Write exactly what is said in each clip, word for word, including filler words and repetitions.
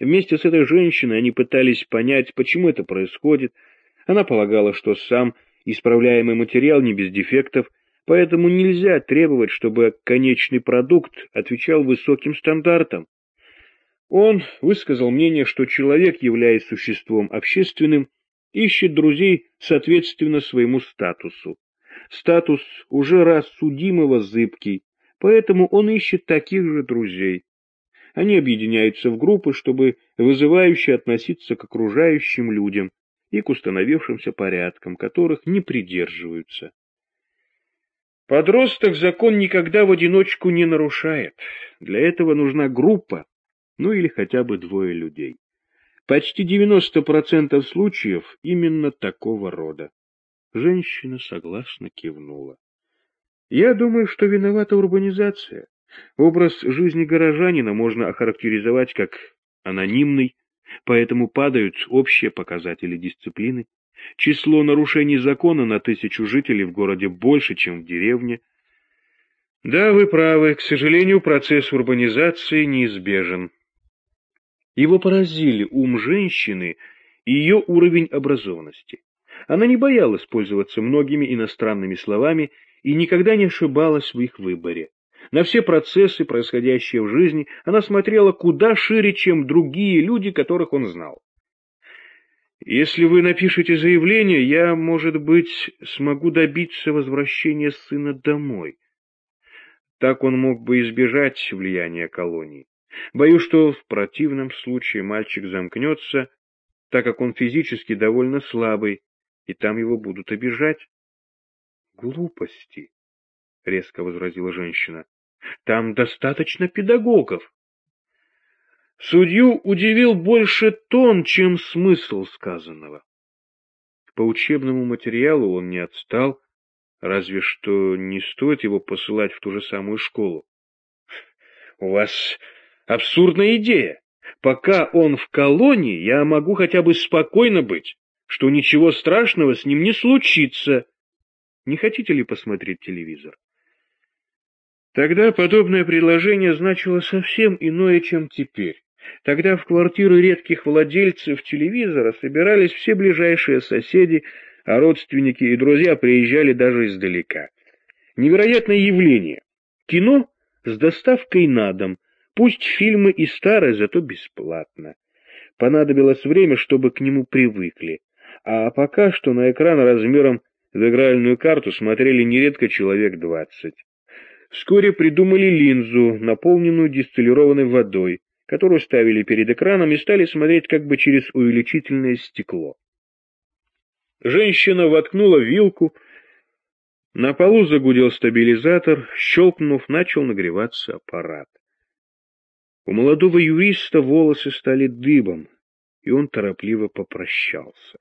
Вместе с этой женщиной они пытались понять, почему это происходит. Она полагала, что сам исправляемый материал не без дефектов, поэтому нельзя требовать, чтобы конечный продукт отвечал высоким стандартам. Он высказал мнение, что человек, являясь существом общественным, ищет друзей соответственно своему статусу. Статус уже раз судимого зыбкий, поэтому он ищет таких же друзей. Они объединяются в группы, чтобы вызывающе относиться к окружающим людям и к установившимся порядкам, которых не придерживаются. Подросток закон никогда в одиночку не нарушает. Для этого нужна группа, ну или хотя бы двое людей. Почти девяносто процентов случаев именно такого рода. Женщина согласно кивнула. Я думаю, что виновата урбанизация. Образ жизни горожанина можно охарактеризовать как анонимный, поэтому падают общие показатели дисциплины. Число нарушений закона на тысячу жителей в городе больше, чем в деревне. Да, вы правы, к сожалению, процесс урбанизации неизбежен. Его поразили ум женщины и ее уровень образованности. Она не боялась пользоваться многими иностранными словами и никогда не ошибалась в их выборе. На все процессы, происходящие в жизни, она смотрела куда шире, чем другие люди, которых он знал. Если вы напишете заявление, я, может быть, смогу добиться возвращения сына домой. Так он мог бы избежать влияния колонии. Боюсь, что в противном случае мальчик замкнется, так как он физически довольно слабый, и там его будут обижать. — Глупости, — резко возразила женщина. — Там достаточно педагогов. Судью удивил больше тон, чем смысл сказанного. По учебному материалу он не отстал, разве что не стоит его посылать в ту же самую школу. — У вас абсурдная идея. Пока он в колонии, я могу хотя бы спокойно быть, что ничего страшного с ним не случится. Не хотите ли посмотреть телевизор? Тогда подобное предложение значило совсем иное, чем теперь. Тогда в квартиры редких владельцев телевизора собирались все ближайшие соседи, а родственники и друзья приезжали даже издалека. Невероятное явление. Кино с доставкой на дом, пусть фильмы и старые, зато бесплатно. Понадобилось время, чтобы к нему привыкли, а пока что на экран размером в игральную карту смотрели нередко человек двадцать. Вскоре придумали линзу, наполненную дистиллированной водой, которую ставили перед экраном и стали смотреть как бы через увеличительное стекло. Женщина воткнула вилку, на полу загудел стабилизатор, щелкнув, начал нагреваться аппарат. У молодого юриста волосы стали дыбом, и он торопливо попрощался.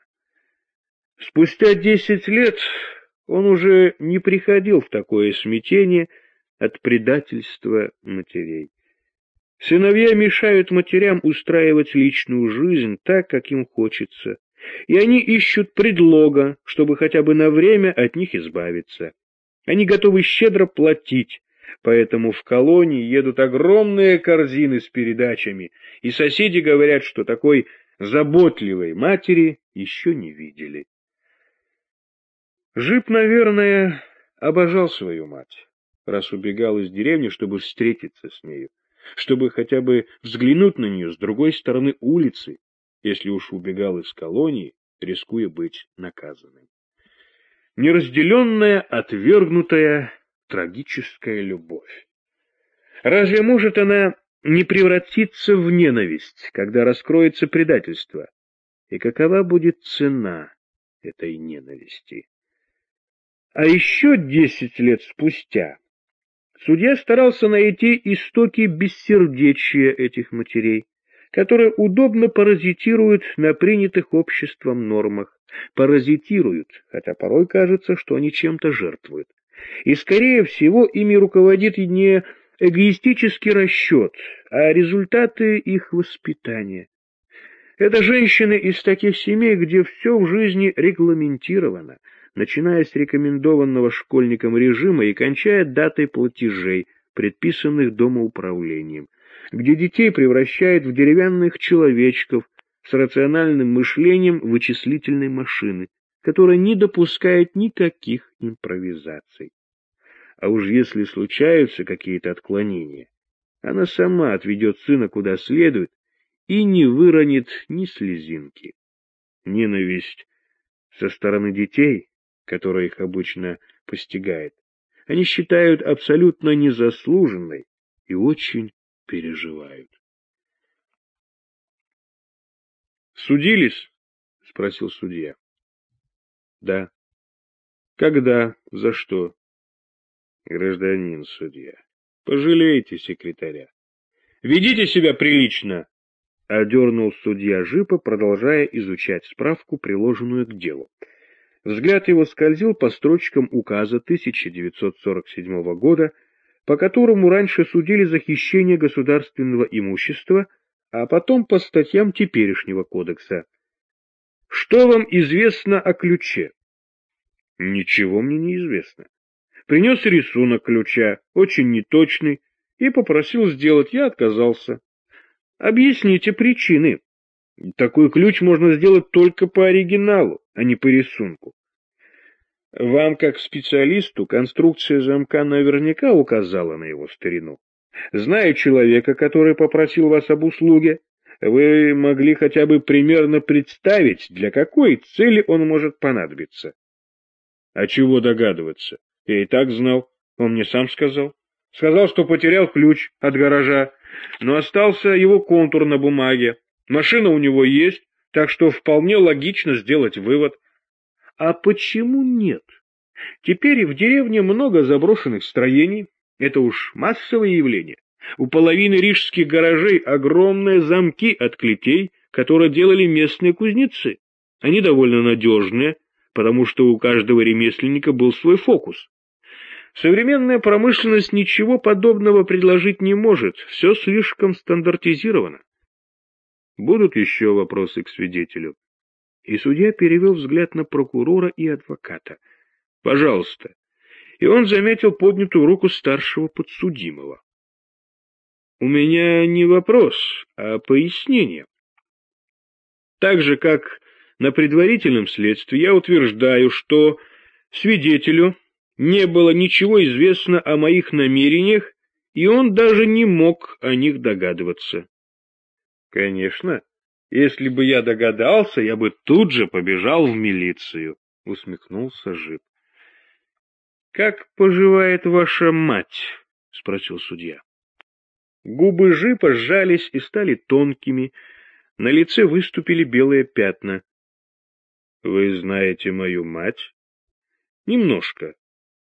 Спустя десять лет он уже не приходил в такое смятение от предательства матерей. Сыновья мешают матерям устраивать личную жизнь так, как им хочется, и они ищут предлога, чтобы хотя бы на время от них избавиться. Они готовы щедро платить, поэтому в колонии едут огромные корзины с передачами, и соседи говорят, что такой заботливой матери еще не видели. Жип, наверное, обожал свою мать, раз убегал из деревни, чтобы встретиться с нею, чтобы хотя бы взглянуть на нее с другой стороны улицы, если уж убегал из колонии, рискуя быть наказанным. Неразделенная, отвергнутая, трагическая любовь. Разве может она не превратиться в ненависть, когда раскроется предательство? И какова будет цена этой ненависти? А еще десять лет спустя судья старался найти истоки бессердечия этих матерей, которые удобно паразитируют на принятых обществом нормах, паразитируют, хотя порой кажется, что они чем-то жертвуют. И, скорее всего, ими руководит не эгоистический расчет, а результаты их воспитания. Это женщины из таких семей, где все в жизни регламентировано, начиная с рекомендованного школьникам режима и кончая датой платежей, предписанных домоуправлением. где детей превращают в деревянных человечков с рациональным мышлением вычислительной машины, которая не допускает никаких импровизаций. А уж если случаются какие-то отклонения, она сама отведет сына куда следует и не выронит ни слезинки. Ненависть со стороны детей, которая их обычно постигает, они считают абсолютно незаслуженной и очень переживают. «Судились?» — спросил судья. «Да». «Когда? За что?» «Гражданин судья, пожалейте секретаря». «Ведите себя прилично!» — одернул судья Жипа, продолжая изучать справку, приложенную к делу. Взгляд его скользил по строчкам указа тысяча девятьсот сорок седьмого года, по которому раньше судили за хищение государственного имущества, а потом по статьям теперешнего кодекса. «Что вам известно о ключе?» «Ничего мне не известно». Принес рисунок ключа, очень неточный, и попросил сделать, я отказался. Объясните причины. Такой ключ можно сделать только по оригиналу, а не по рисунку. Вам, как специалисту, конструкция замка наверняка указала на его старину. Зная человека, который попросил вас об услуге, вы могли хотя бы примерно представить, для какой цели он может понадобиться. А чего догадываться? Я и так знал, он мне сам сказал. Сказал, что потерял ключ от гаража, но остался его контур на бумаге. Машина у него есть, так что вполне логично сделать вывод. А почему нет? Теперь в деревне много заброшенных строений, это уж массовое явление. У половины рижских гаражей огромные замки от клетей, которые делали местные кузнецы. Они довольно надежные, потому что у каждого ремесленника был свой фокус. Современная промышленность ничего подобного предложить не может, все слишком стандартизировано. Будут еще вопросы к свидетелю? И судья перевел взгляд на прокурора и адвоката. Пожалуйста. И он заметил поднятую руку старшего подсудимого. У меня не вопрос, а пояснение. Так же, как на предварительном следствии, я утверждаю, что свидетелю не было ничего известно о моих намерениях, и он даже не мог о них догадываться. Конечно, если бы я догадался, я бы тут же побежал в милицию, — усмехнулся Жип. — Как поживает ваша мать? — спросил судья. Губы Жипа сжались и стали тонкими, на лице выступили белые пятна. — Вы знаете мою мать? — Немножко.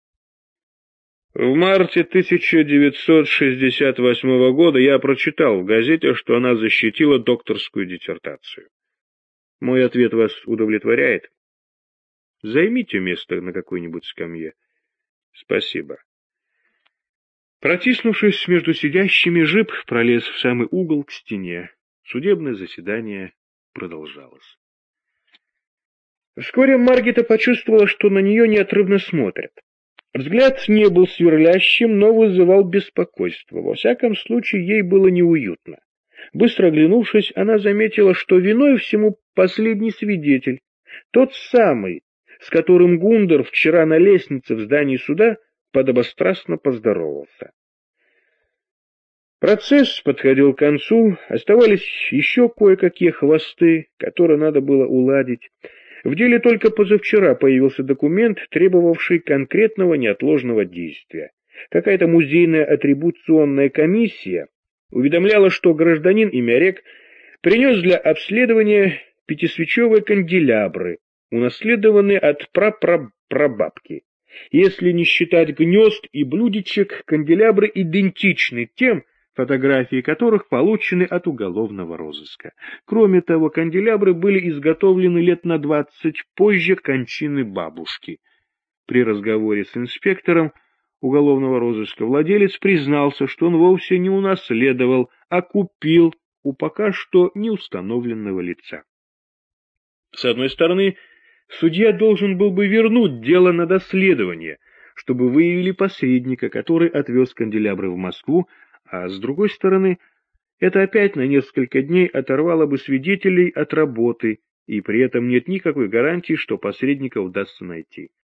В марте тысяча девятьсот шестьдесят восьмого года я прочитал в газете, что она защитила докторскую диссертацию. Мой ответ вас удовлетворяет? Займите место на какой-нибудь скамье. Спасибо. Протиснувшись между сидящими, Жип пролез в самый угол к стене. Судебное заседание продолжалось. Вскоре Маргита почувствовала, что на нее неотрывно смотрят. Взгляд не был сверлящим, но вызывал беспокойство. Во всяком случае, ей было неуютно. Быстро оглянувшись, она заметила, что виной всему последний свидетель, тот самый, с которым Гундер вчера на лестнице в здании суда подобострастно поздоровался. Процесс подходил к концу, оставались еще кое-какие хвосты, которые надо было уладить. В деле только позавчера появился документ, требовавший конкретного неотложного действия. Какая-то музейная атрибуционная комиссия уведомляла, что гражданин Имярек принес для обследования пятисвечевые канделябры, унаследованные от прапрапрабабки. Если не считать гнезд и блюдечек, канделябры идентичны тем, фотографии которых получены от уголовного розыска. Кроме того, канделябры были изготовлены лет на двадцать позже кончины бабушки. При разговоре с инспектором уголовного розыска владелец признался, что он вовсе не унаследовал, а купил у пока что неустановленного лица. С одной стороны, судья должен был бы вернуть дело на доследование, чтобы выявили посредника, который отвез канделябры в Москву, а с другой стороны, Это опять на несколько дней оторвало бы свидетелей от работы, и при этом нет никакой гарантии, что посредника удастся найти.